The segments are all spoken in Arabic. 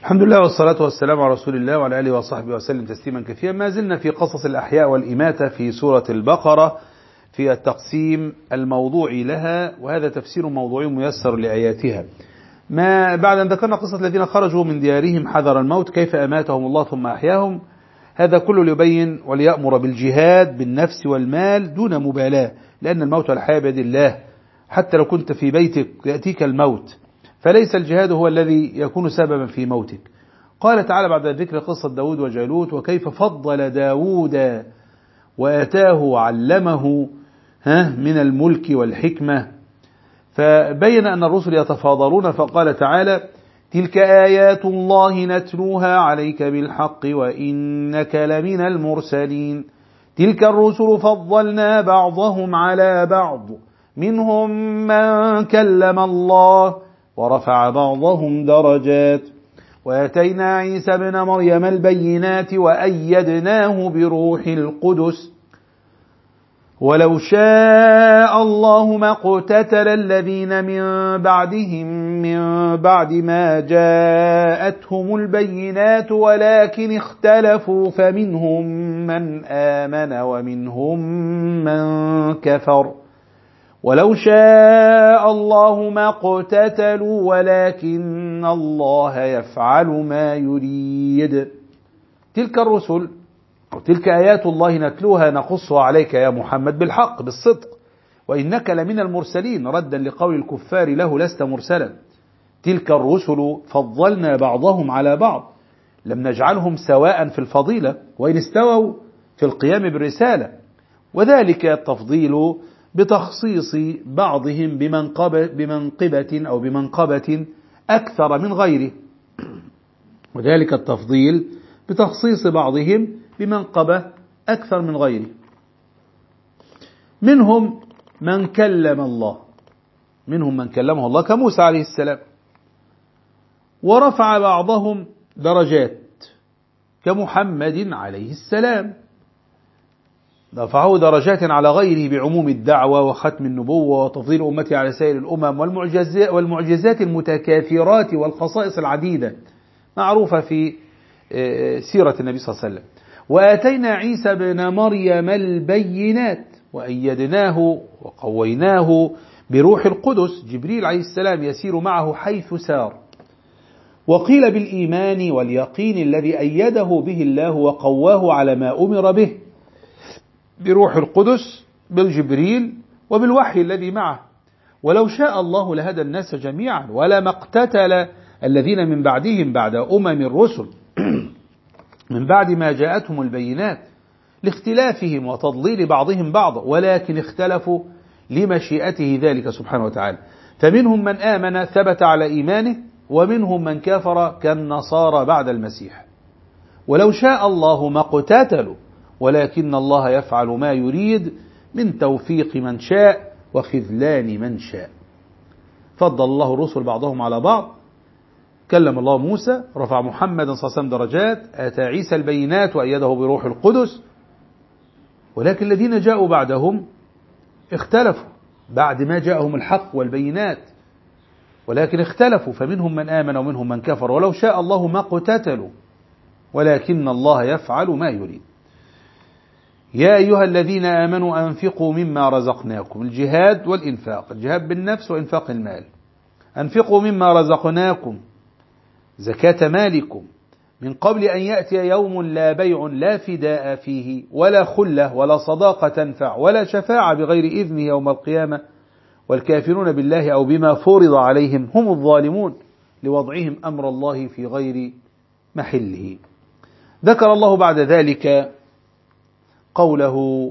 الحمد لله والصلاة والسلام على رسول الله وعلى آله وصحبه وسلم تسليما كثيرا. ما زلنا في قصص الأحياء والإماتة في سورة البقرة في التقسيم الموضوعي لها، وهذا تفسير موضوعي ميسر لآياتها. ما بعد أن ذكرنا قصة الذين خرجوا من ديارهم حذر الموت كيف أماتهم الله ثم أحياهم، هذا كله ليبين وليأمر بالجهاد بالنفس والمال دون مبالاة، لأن الموت والحياة بيد الله. حتى لو كنت في بيتك يأتيك الموت، فليس الجهاد هو الذي يكون سببا في موتك. قال تعالى بعد ذكر قصة داود وجالوت وكيف فضل داود وآتاه وعلمه من الملك والحكمة، فبين أن الرسل يتفاضلون، فقال تعالى: تلك آيات الله نتلوها عليك بالحق وإنك لمن المرسلين. تلك الرسل فضلنا بعضهم على بعض، منهم من كلم الله ورفع بعضهم درجات، وآتينا عيسى ابن مريم البينات وأيدناه بروح القدس، ولو شاء الله ما اقتتل الذين من بعدهم من بعد ما جاءتهم البينات ولكن اختلفوا فمنهم من آمن ومنهم من كفر، ولو شاء الله ما اقتتلوا ولكن الله يفعل ما يريد. تلك الرسل وتلك آيات الله نتلوها نقصها عليك يا محمد بالحق بالصدق، وإنك لمن المرسلين، ردا لقول الكفار له لست مرسلا. تلك الرسل فضلنا بعضهم على بعض، لم نجعلهم سواء في الفضيلة وإن استووا في القيام بالرسالة، وذلك التفضيل بتخصيص بعضهم بمنقبة أو بمنقبة أكثر من غيره، وذلك التفضيل بتخصيص بعضهم بمنقبة أكثر من غيره. منهم من كلم الله، منهم من كلمه الله كموسى عليه السلام، ورفع بعضهم درجات كمحمد عليه السلام، رفعه درجات على غيره بعموم الدعوة وختم النبوة وتفضيل أمته على سائر الأمم والمعجزات المتكاثرات والخصائص العديدة معروفة في سيرة النبي صلى الله عليه وسلم. وآتينا عيسى ابن مريم البينات وأيدناه وقويناه بروح القدس، جبريل عليه السلام يسير معه حيث سار. وقيل بالإيمان واليقين الذي أيده به الله وقواه على ما أمر به بروح القدس بالجبريل وبالوحي الذي معه. ولو شاء الله لهدى الناس جميعا ولما اقتتل الذين من بعدهم بعد الرسل من بعد ما جاءتهم البينات لاختلافهم وتضليل بعضهم بعضا، ولكن اختلفوا لمشيئته ذلك سبحانه وتعالى. فمنهم من آمن ثبت على إيمانه، ومنهم من كفر كالنصارى بعد المسيح. ولو شاء الله ما اقتتلوا ولكن الله يفعل ما يريد من توفيق من شاء وخذلان من شاء. فضل الله الرسل بعضهم على بعض، كلم الله موسى، رفع محمد صلى الله عليه وسلم درجات، آتى عيسى البينات وأيده بروح القدس. ولكن الذين جاءوا بعدهم اختلفوا بعد ما جاءهم الحق والبينات، ولكن اختلفوا فمنهم من آمن ومنهم من كفر. ولو شاء الله ما اقتتلوا ولكن الله يفعل ما يريد. يا أيها الذين آمنوا أنفقوا مما رزقناكم، الجهاد والإنفاق، الجهاد بالنفس وإنفاق المال. أنفقوا مما رزقناكم زكاة مالكم من قبل أن يأتي يوم لا بيع لا فداء فيه ولا خلة ولا صداقة تنفع ولا شفاعة بغير إذنه يوم القيامة، والكافرون بالله أو بما فرض عليهم هم الظالمون لوضعهم أمر الله في غير محله. ذكر الله بعد ذلك قوله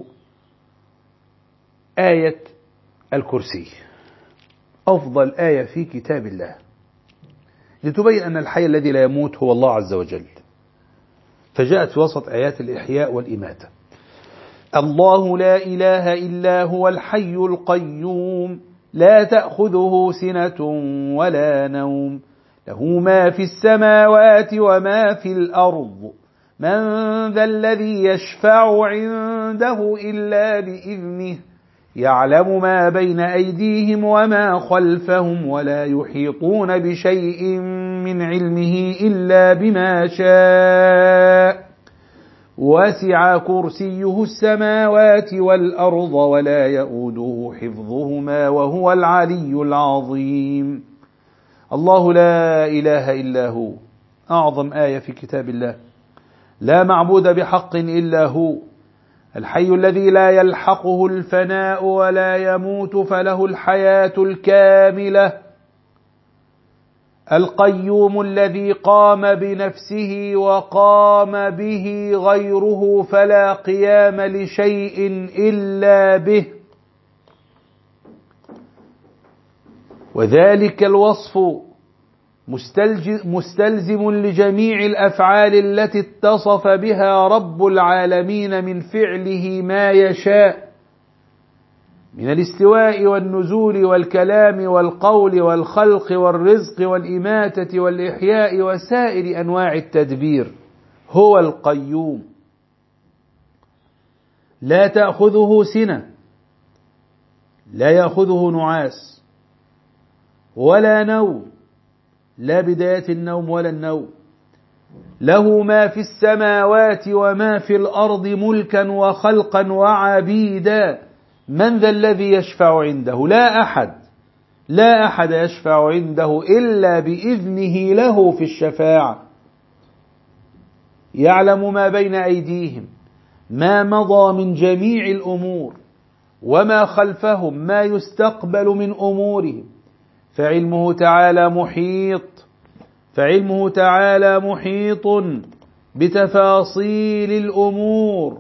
آية الكرسي، أفضل آية في كتاب الله، لتبين أن الحي الذي لا يموت هو الله عز وجل، فجاءت في وسط آيات الإحياء والإماتة. الله لا إله إلا هو الحي القيوم لا تأخذه سنة ولا نوم له ما في السماوات وما في الأرض من ذا الذي يشفع عنده إلا بإذنه يعلم ما بين أيديهم وما خلفهم ولا يحيطون بشيء من علمه إلا بما شاء وسع كرسيه السماوات والأرض ولا يؤوده حفظهما وهو العلي العظيم. الله لا إله إلا هو، أعظم آية في كتاب الله. لا معبود بحق إلا هو، الحي الذي لا يلحقه الفناء ولا يموت فله الحياة الكاملة، القيوم الذي قام بنفسه وقام به غيره فلا قيام لشيء إلا به، وذلك الوصف مستلزم لجميع الأفعال التي اتصف بها رب العالمين من فعله ما يشاء من الاستواء والنزول والكلام والقول والخلق والرزق والإماتة والإحياء وسائر أنواع التدبير. هو القيوم لا تأخذه سنة، لا يأخذه نعاس ولا نوم، لا بداية النوم ولا النوم، له ما في السماوات وما في الأرض ملكا وخلقا وعبيدا. من ذا الذي يشفع عنده؟ لا أحد يشفع عنده إلا بإذنه له في الشفاعة. يعلم ما بين أيديهم، ما مضى من جميع الأمور، وما خلفهم، ما يستقبل من أمورهم، فعلمه تعالى محيط بتفاصيل الأمور،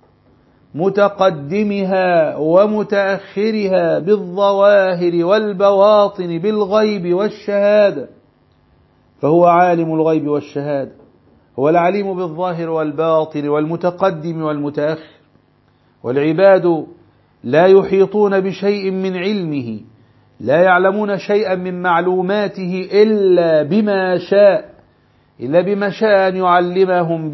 متقدمها ومتأخرها، بالظواهر والبواطن، بالغيب والشهادة، فهو عالم الغيب والشهادة، هو العليم بالظاهر والباطن والمتقدم والمتأخر. والعباد لا يحيطون بشيء من علمه، لا يعلمون شيئا من معلوماته إلا بما شاء أن يعلمهم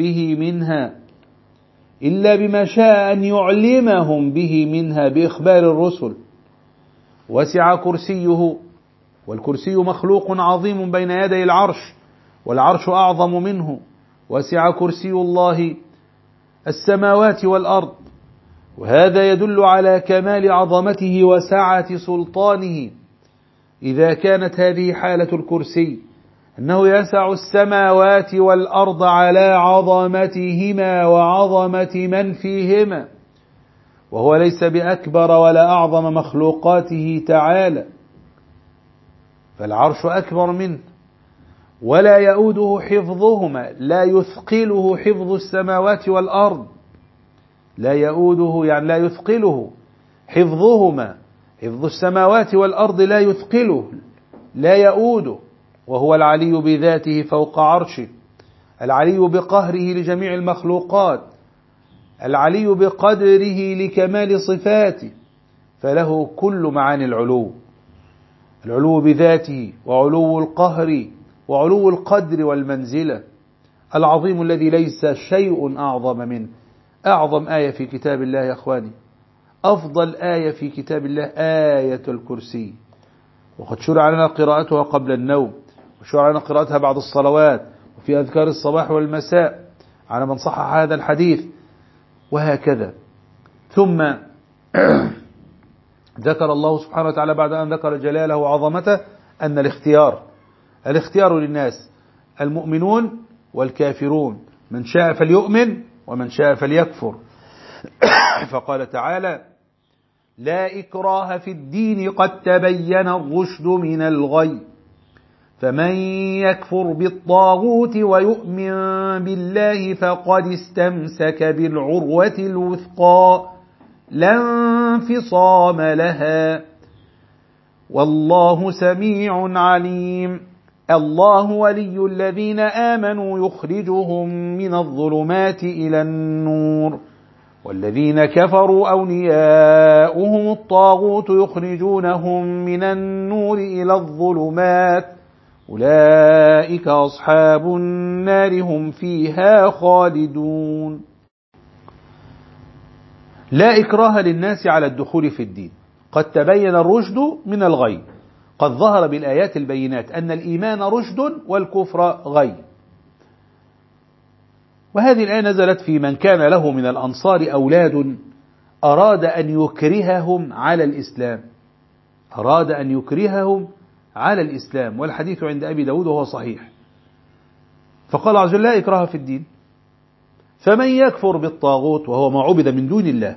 به منها بإخبار الرسل. وسع كرسيه، والكرسي مخلوق عظيم بين يدي العرش، والعرش أعظم منه. وسع كرسي الله السماوات والأرض، وهذا يدل على كمال عظمته وسعة سلطانه. إذا كانت هذه حالة الكرسي أنه يسع السماوات والأرض على عظمتهما وعظمة من فيهما، وهو ليس بأكبر ولا أعظم مخلوقاته تعالى، فالعرش أكبر منه، ولا يؤوده حفظهما، لا يثقله حفظ السماوات والأرض، لا يؤوده يعني لا يثقله حفظهما، حفظ السماوات والأرض لا يثقله، لا يؤوده، وهو العلي بذاته فوق عرشه، العلي بقهره لجميع المخلوقات، العلي بقدره لكمال صفاته، فله كل معاني العلو بذاته، وعلو القهر، وعلو القدر والمنزلة، العظيم الذي ليس شيء أعظم منه. أعظم آية في كتاب الله يا أخواني، أفضل آية في كتاب الله آية الكرسي، وقد شرع لنا قراءتها قبل النوم، وشرع لنا قراءتها بعد الصلوات، وفي أذكار الصباح والمساء على من صحح هذا الحديث، وهكذا. ثم ذكر الله سبحانه وتعالى بعد أن ذكر جلاله وعظمته أن الاختيار للناس، المؤمنون والكافرون، من شاء فليؤمن ومن شاء فليكفر. فقال تعالى: لا إكراه في الدين قد تبين الرشد من الغي، فمن يكفر بالطاغوت ويؤمن بالله فقد استمسك بالعروة الوثقى لا انفصام لها، والله سميع عليم. الله ولي الذين آمنوا يخرجهم من الظلمات إلى النور، والذين كفروا أولياؤهم الطاغوت يخرجونهم من النور إلى الظلمات، أولئك أصحاب النار هم فيها خالدون. لا إكراه للناس على الدخول في الدين، قد تبين الرشد من الغي، قد ظهر بالآيات البينات أن الإيمان رشد والكفر غي. وهذه الآية نزلت في من كان له من الأنصار أولاد أراد أن يكرههم على الإسلام، أراد أن يكرههم على الإسلام، والحديث عند أبي داود وهو صحيح. فقال عز وجل: لا إكراه في الدين، فمن يكفر بالطاغوت وهو ما عبد من دون الله،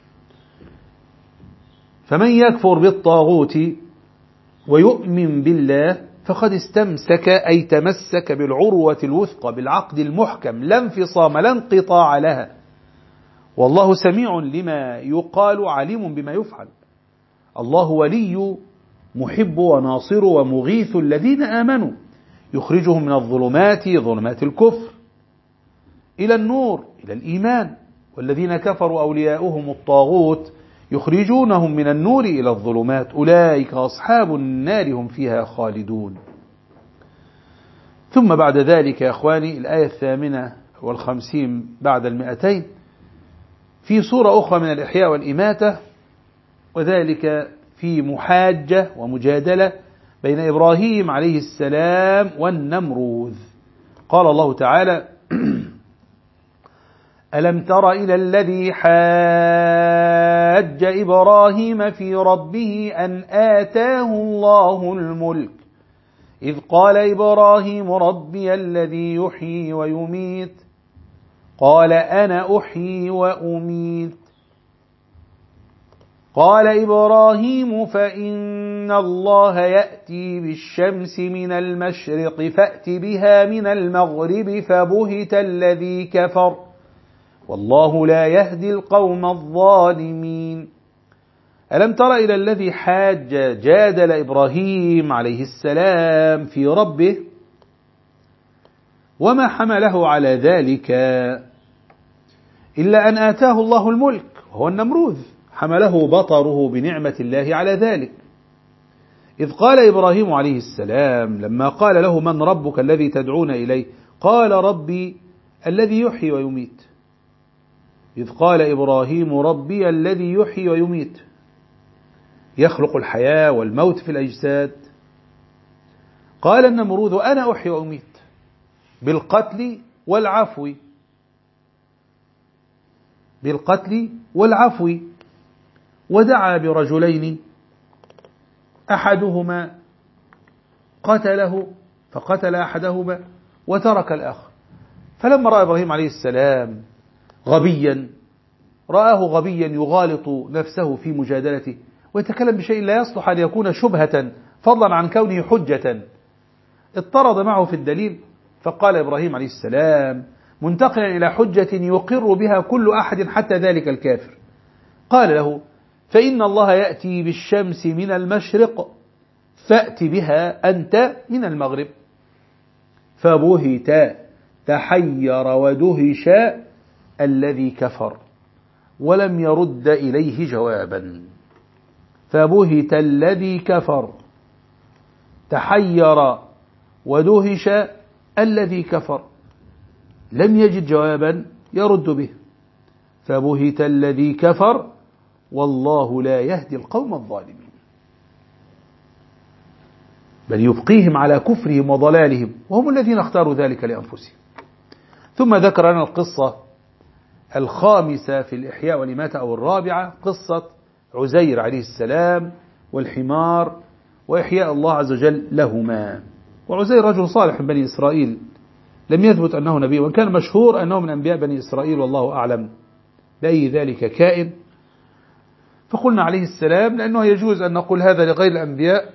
فمن يكفر بالطاغوت ويؤمن بالله فقد استمسك أي تمسك بالعروة الوثقى بالعقد المحكم لا انفصام لا انقطاع لها، والله سميع لما يقال عليم بما يفعل. الله ولي محب وناصر ومغيث الذين آمنوا يخرجهم من الظلمات ظلمات الكفر إلى النور إلى الإيمان، والذين كفروا أولياؤهم الطاغوت يخرجونهم من النور إلى الظلمات أولئك أصحاب النار هم فيها خالدون. ثم بعد ذلك يا أخواني الآية 58 بعد 200 في سورة أخرى من الإحياء والإماتة، وذلك في محاجة ومجادلة بين إبراهيم عليه السلام والنمروذ. قال الله تعالى: ألم تر إلى الذي حاج إبراهيم في ربه أن آتاه الله الملك إذ قال إبراهيم ربي الذي يحيي ويميت قال أنا أحيي وأميت قال إبراهيم فإن الله يأتي بالشمس من المشرق فأت بها من المغرب فبهت الذي كفر والله لا يهدي القوم الظالمين. ألم تر إلى الذي حاج جادل إبراهيم عليه السلام في ربه وما حمله على ذلك إلا أن آتاه الله الملك وهو النمروذ، حمله بطره بنعمة الله على ذلك. إذ قال إبراهيم عليه السلام لما قال له: من ربك الذي تدعون إليه؟ قال: ربي الذي يحيي ويميت. إذ قال إبراهيم ربي الذي يحيي ويميت، يخلق الحياة والموت في الأجساد. قال النمروذ: أنا أحيي وأميت بالقتل والعفو، بالقتل والعفو. ودعا برجلين أحدهما قتله فقتل أحدهما وترك الآخر. فلما رأى إبراهيم عليه السلام غبيا، رآه غبيا يغالط نفسه في مجادلته ويتكلم بشيء لا يصلح أن يكون شبهة فضلا عن كونه حجة، اضطرد معه في الدليل. فقال إبراهيم عليه السلام منتقلا إلى حجة يقر بها كل أحد حتى ذلك الكافر، قال له: فإن الله يأتي بالشمس من المشرق فأت بها أنت من المغرب. فبهت تحير ودهش الذي كفر ولم يرد إليه جوابا. فبهت الذي كفر تحير ودهش الذي كفر لم يجد جوابا يرد به. فبهت الذي كفر والله لا يهدي القوم الظالمين، بل يبقيهم على كفرهم وضلالهم وهم الذين اختاروا ذلك لأنفسهم. ثم ذكر لنا القصة الخامسة في الإحياء والإماتة أو الرابعة، قصة عزير عليه السلام والحمار وإحياء الله عز وجل لهما. وعزير رجل صالح من بني إسرائيل، لم يثبت أنه نبي، وإن كان مشهور أنه من أنبياء بني إسرائيل والله أعلم بأي ذلك كائن. فقلنا عليه السلام لأنه يجوز أن نقول هذا لغير الأنبياء،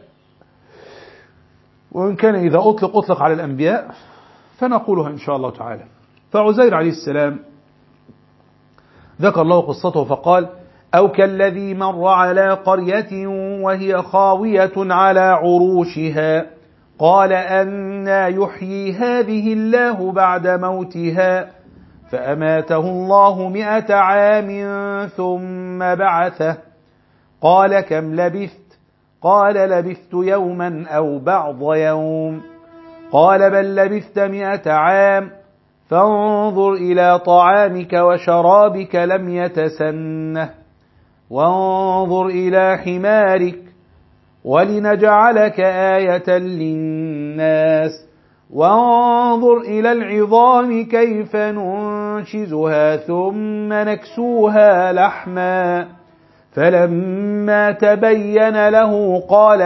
وإن كان إذا أطلق على الأنبياء فنقولها إن شاء الله تعالى. فعزير عليه السلام ذكر له قصته فقال: أو كالذي مر على قرية وهي خاوية على عروشها قال أنى يحيي هذه الله بعد موتها فأماته الله 100 عام ثم بعثه قال كم لبثت؟ قال لبثت يوما أو بعض يوم قال بل لبثت 100 عام فانظر إلى طعامك وشرابك لم يتسنه وانظر إلى حمارك ولنجعلك آية للناس وانظر إلى العظام كيف ننشزها ثم نكسوها لحما فلما تبين له قال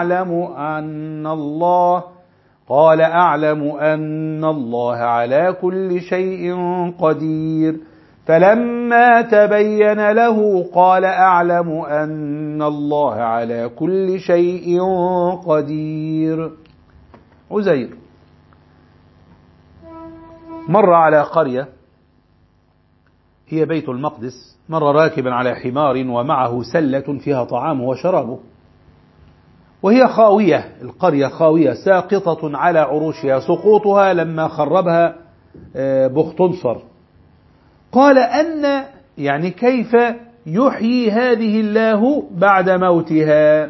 أعلم أن الله على كل شيء قدير فلما تبين له قال أعلم أن الله على كل شيء قدير. عزير مر على قرية هي بيت المقدس، مر راكبا على حمار ومعه سلة فيها طعامه وشرابه، وهي خاوية، القرية خاوية ساقطة على عروشها، سقوطها لما خربها بختنصر. قال يعني كيف يحيي هذه الله بعد موتها،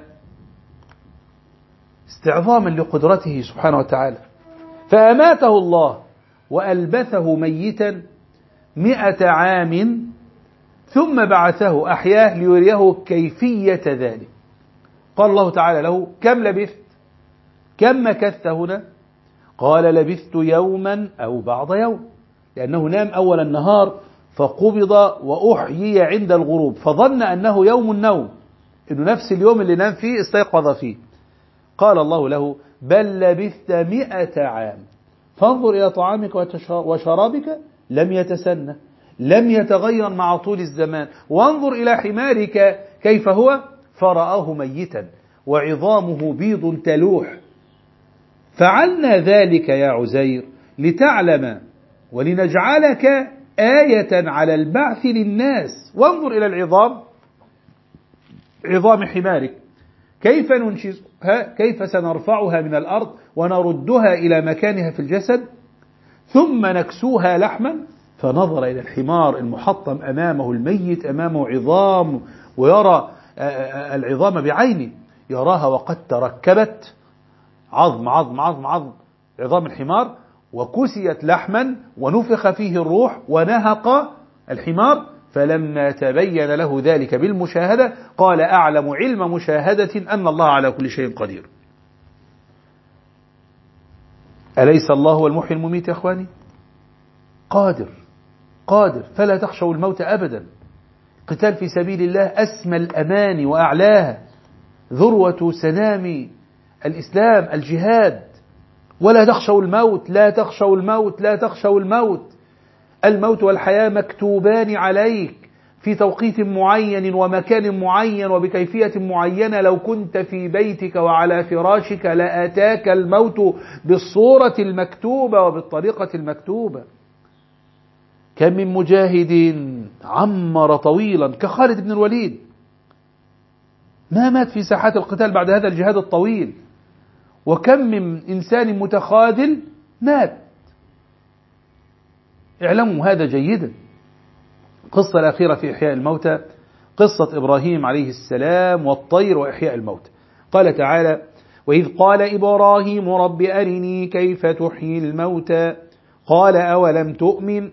استعظاما لقدرته سبحانه وتعالى. فأماته الله وألبثه ميتا 100 عام ثم بعثه أحياه ليريه كيفية ذلك. قال الله تعالى له: كم لبثت؟ كم مكثت هنا؟ قال: لبثت يوما أو بعض يوم، لأنه نام أول النهار فقبض وأحيي عند الغروب، فظن أنه يوم النوم، إنه نفس اليوم اللي نام فيه استيقظ فيه. قال الله له: بل لبثت 100 عام، فانظر إلى طعامك وشرابك لم يتسنى، لم يتغير مع طول الزمان، وانظر إلى حمارك كيف هو، فرآه ميتا وعظامه بيض تلوح. فعلنا ذلك يا عزير لتعلم ولنجعلك آية على البعث للناس، وانظر إلى العظام، عظام حمارك كيف ننشزها، كيف سنرفعها من الأرض ونردها إلى مكانها في الجسد، ثم نكسوها لحما. فنظر إلى الحمار المحطم أمامه، الميت أمامه عظام، ويرى العظام بعينه، يراها وقد تركبت عظم عظم عظم عظم عظام الحمار، وكسيت لحما ونفخ فيه الروح ونهق الحمار. فلما تبين له ذلك بالمشاهدة قال: أعلم علم مشاهدة أن الله على كل شيء قدير. أليس الله هو المحيي المميت يا أخواني؟ قادر فلا تخشوا الموت أبدا. قتال في سبيل الله أسمى الأمان وأعلاها، ذروة سنام الإسلام الجهاد. ولا تخشوا الموت، لا تخشوا الموت، لا تخشوا الموت. الموت والحياة مكتوبان عليك في توقيت معين ومكان معين وبكيفية معينة. لو كنت في بيتك وعلى فراشك لأتاك الموت بالصورة المكتوبة وبالطريقة المكتوبة. كم من مجاهد عمر طويلا كخالد بن الوليد، ما مات في ساحات القتال بعد هذا الجهاد الطويل. وكم من إنسان متخاذل مات. اعلموا هذا جيدا. القصة الأخيرة في إحياء الموتى قصة إبراهيم عليه السلام والطير وإحياء الموتى. قال تعالى: وإذ قال إبراهيم رب أرني كيف تحيي الموتى قال أولم تؤمن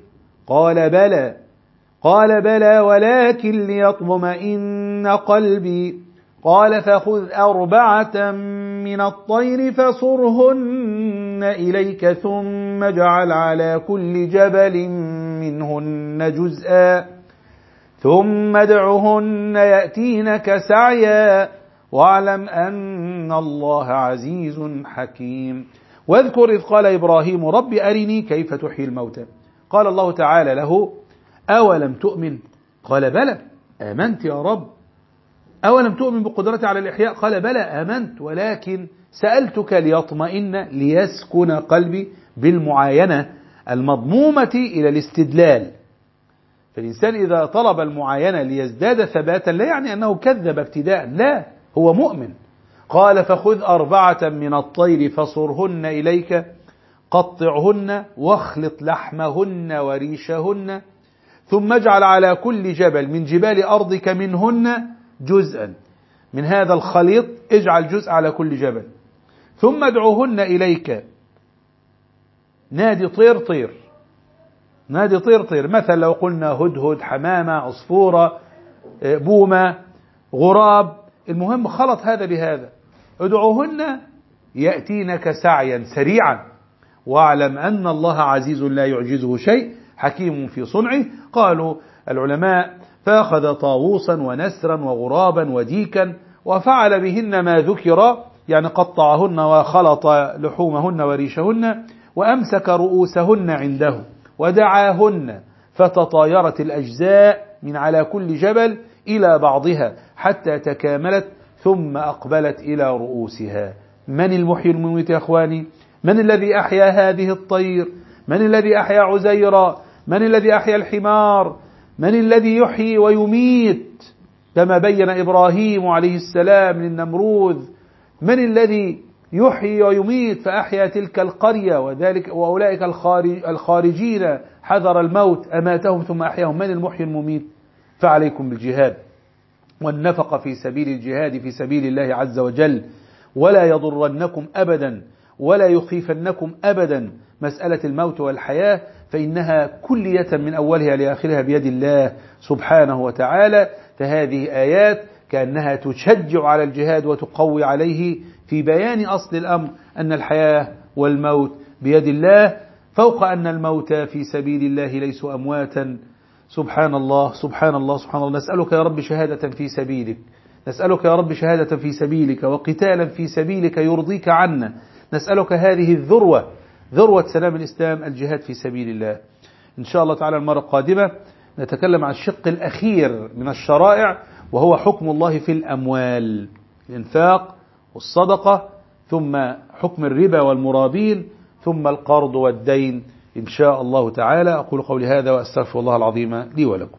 قال بلى ولكن ليطمئن قلبي قال فخذ 4 من الطير فصرهن إليك ثم اجعل على كل جبل منهن جزءا ثم ادعهن يأتينك سعيا واعلم أن الله عزيز حكيم. واذكر إذ قال إبراهيم رب أرني كيف تحيي الموتى قال الله تعالى له: أولم تؤمن؟ قال بلى آمنت يا رب. أولم تؤمن بقدرتي على الإحياء؟ قال بلى آمنت، ولكن سألتك ليطمئن ليسكن قلبي، بالمعاينة المضمومة إلى الاستدلال. فالإنسان إذا طلب المعاينة ليزداد ثباتا لا يعني أنه كذب ابتداء، لا، هو مؤمن. قال فخذ 4 من الطير فصرهن إليك قطعهن واخلط لحمهن وريشهن ثم اجعل على كل جبل من جبال أرضك منهن جزءا، من هذا الخليط اجعل جزء على كل جبل، ثم ادعوهن إليك نادي طير طير، نادي طير طير. مثلا لو قلنا هدهد، حمامة، عصفورة، بومة، غراب، المهم خلط هذا بهذا. ادعوهن يأتينك سعيا سريعا، واعلم أن الله عزيز لا يعجزه شيء حكيم في صنعه. قالوا العلماء: فأخذ طاووسا ونسرا وغرابا وديكا وفعل بهن ما ذكر، يعني قطعهن وخلط لحومهن وريشهن، وأمسك رؤوسهن عنده ودعاهن، فتطايرت الأجزاء من على كل جبل إلى بعضها حتى تكاملت، ثم أقبلت إلى رؤوسها. من المحيي المميت يا أخواني؟ من الذي أحيا هذه الطير؟ من الذي أحيا عزيرا؟ من الذي أحيا الحمار؟ من الذي يحيي ويميت كما بين إبراهيم عليه السلام للنمروذ؟ من الذي يحيي ويميت فأحيا تلك القرية وأولئك الخارجين حذر الموت أماتهم ثم أحياهم؟ من المحيي المميت؟ فعليكم بالجهاد والنفق في سبيل الجهاد في سبيل الله عز وجل، ولا يضرنكم أبدا ولا يخيفنكم أبدا مسألة الموت والحياة، فإنها كلية من أولها لآخرها بيد الله سبحانه وتعالى. فهذه آيات كأنها تشجع على الجهاد وتقوي عليه في بيان أصل الأمر أن الحياة والموت بيد الله، فوق أن الموت في سبيل الله ليسوا أمواتا. سبحان الله سبحان الله سبحان الله. نسألك يا رب شهادة في سبيلك، نسألك يا رب شهادة في سبيلك وقتالا في سبيلك يرضيك عنا. نسألك هذه الذروة، ذروة سلام الإسلام، الجهاد في سبيل الله. إن شاء الله تعالى المرة القادمة نتكلم عن الشق الأخير من الشرائع، وهو حكم الله في الأموال، الإنفاق والصدقة، ثم حكم الربا والمرابين، ثم القرض والدين إن شاء الله تعالى. أقول قولي هذا وأستغفر الله العظيم لي ولكم.